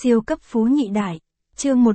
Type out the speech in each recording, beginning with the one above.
Siêu cấp phú nhị đại, chương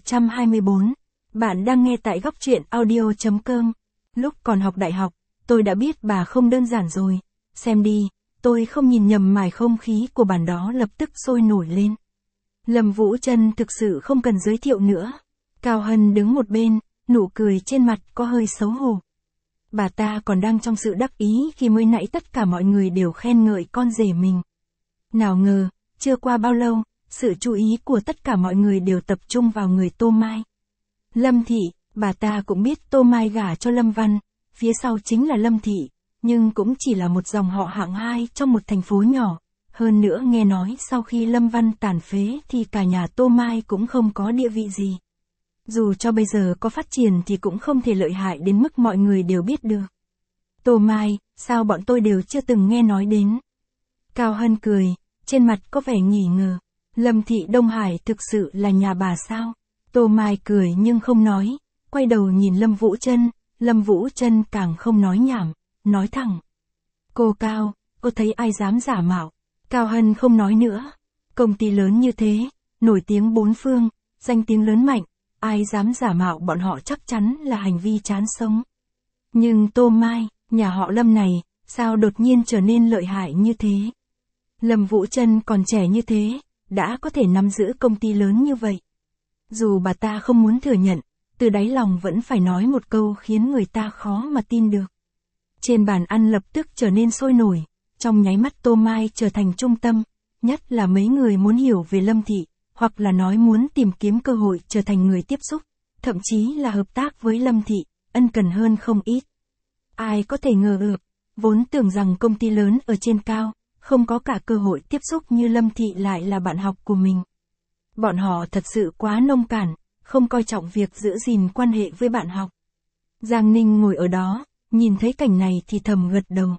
1124. Bạn đang nghe tại góc truyện audio.com. Lúc còn học đại học, tôi đã biết bà không đơn giản rồi. Xem đi, tôi không nhìn nhầm mải không khí của bản đó lập tức sôi nổi lên. Lâm Vũ Trân thực sự không cần giới thiệu nữa. Cao Hân đứng một bên, nụ cười trên mặt có hơi xấu hổ. Bà ta còn đang trong sự đắc ý khi mới nãy tất cả mọi người đều khen ngợi con rể mình. Nào ngờ, chưa qua bao lâu, sự chú ý của tất cả mọi người đều tập trung vào người Tô Mai. Lâm Thị, bà ta cũng biết Tô Mai gả cho Lâm Văn, phía sau chính là Lâm Thị, nhưng cũng chỉ là một dòng họ hạng hai trong một thành phố nhỏ. Hơn nữa nghe nói sau khi Lâm Văn tàn phế thì cả nhà Tô Mai cũng không có địa vị gì. Dù cho bây giờ có phát triển thì cũng không thể lợi hại đến mức mọi người đều biết được. Tô Mai, sao bọn tôi đều chưa từng nghe nói đến. Cao Hân cười, trên mặt có vẻ nghi ngờ. Lâm Thị Đông Hải thực sự là nhà bà sao? Tô Mai cười nhưng không nói, quay đầu nhìn Lâm Vũ Trân. Lâm Vũ Trân càng không nói nhảm, nói thẳng. Cô Cao, cô thấy ai dám giả mạo? Cao Hân không nói nữa. Công ty lớn như thế, nổi tiếng bốn phương, danh tiếng lớn mạnh, ai dám giả mạo bọn họ chắc chắn là hành vi chán sống. Nhưng Tô Mai, nhà họ Lâm này, sao đột nhiên trở nên lợi hại như thế? Lâm Vũ Trân còn trẻ như thế, đã có thể nắm giữ công ty lớn như vậy. Dù bà ta không muốn thừa nhận, từ đáy lòng vẫn phải nói một câu khiến người ta khó mà tin được. Trên bàn ăn lập tức trở nên sôi nổi, trong nháy mắt Tô Mai trở thành trung tâm, nhất là mấy người muốn hiểu về Lâm Thị, hoặc là nói muốn tìm kiếm cơ hội trở thành người tiếp xúc, thậm chí là hợp tác với Lâm Thị, ân cần hơn không ít. Ai có thể ngờ được, vốn tưởng rằng công ty lớn ở trên cao, không có cả cơ hội tiếp xúc như Lâm Thị lại là bạn học của mình. Bọn họ thật sự quá nông cạn, không coi trọng việc giữ gìn quan hệ với bạn học. Giang Ninh ngồi ở đó, nhìn thấy cảnh này thì thầm gật đầu.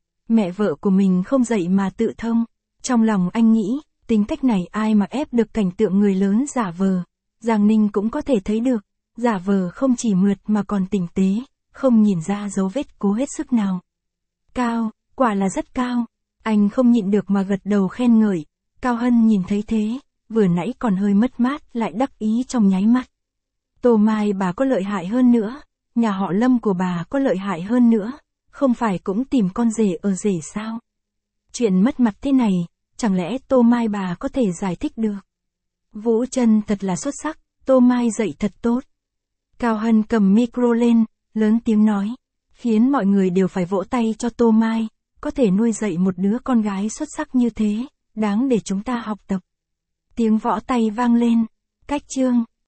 Mẹ vợ của mình không dậy mà tự thông, trong lòng anh nghĩ, tính cách này ai mà ép được cảnh tượng người lớn giả vờ. Giang Ninh cũng có thể thấy được, giả vờ không chỉ mượt mà còn tinh tế, không nhìn ra dấu vết cố hết sức nào. Cao, quả là rất cao. Anh không nhịn được mà gật đầu khen ngợi. Cao Hân nhìn thấy thế, vừa nãy còn hơi mất mát lại đắc ý trong nháy mắt. Tô Mai bà có lợi hại hơn nữa, nhà họ Lâm của bà có lợi hại hơn nữa, không phải cũng tìm con rể ở rể sao? Chuyện mất mặt thế này, chẳng lẽ Tô Mai bà có thể giải thích được? Vũ Trân thật là xuất sắc, Tô Mai dạy thật tốt. Cao Hân cầm micro lên, lớn tiếng nói, khiến mọi người đều phải vỗ tay cho Tô Mai. Có thể nuôi dạy một đứa con gái xuất sắc như thế, đáng để chúng ta học tập. Tiếng võ tay vang lên. Cách chương